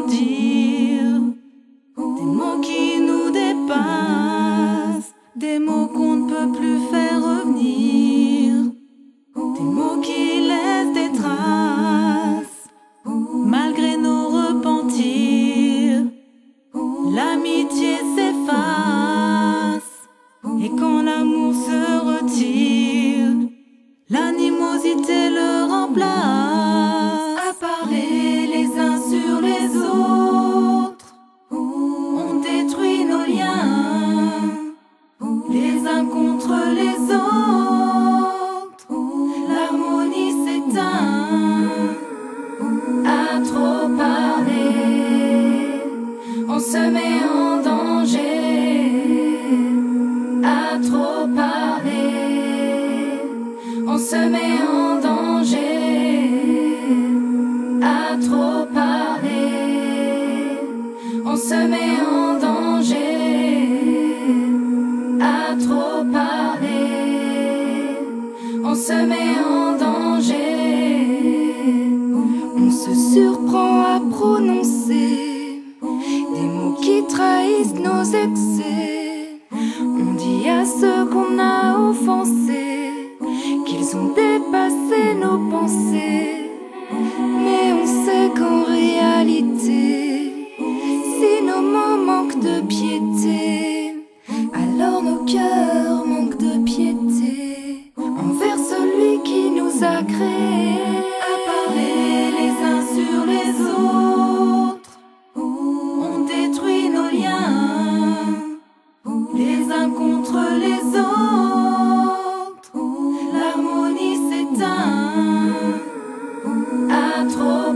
dire des mots qui nous dépassent, des mots qu'on ne peut plus faire revenir, des mots qui laissent des traces malgré nos repentirs. L'amitié s'efface et quand l'amour se retire, l'animosité le remplace. À parler les uns sur les autres, on détruit nos liens, les uns contre les autres, l'harmonie s'éteint. À trop parler, on se met en danger. À trop parler, on se met en danger. À trop parler, on se met en danger. À trop parler, on se met en danger. On se surprend à prononcer des mots qui trahissent nos excès. On dit à ceux qu'on a offensés qu'ils ont dépassé nos pensées. Mais on sait qu'en réalité, si nos mots manquent de piété, alors nos cœurs manquent de piété envers celui qui nous a créés. À parler les uns sur les autres, on détruit nos liens, les uns contre les autres, l'harmonie s'éteint. À trop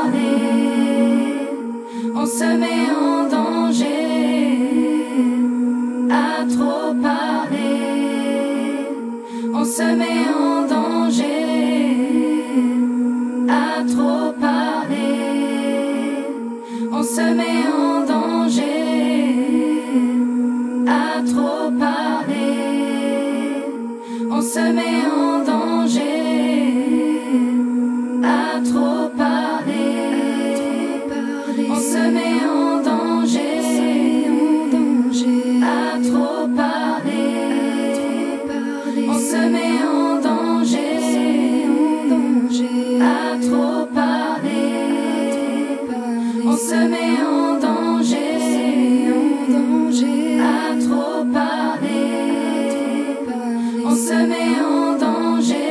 parler, on se met en danger. À trop parler, on se met en danger. À trop parler, on se met en danger. À trop parler, on se met en danger. À trop parler, on se met en danger. À trop parler, on se met en danger. À trop parler, on se met en danger. À trop parler, on se met en danger.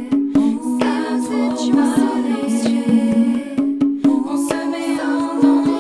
On se met en danger.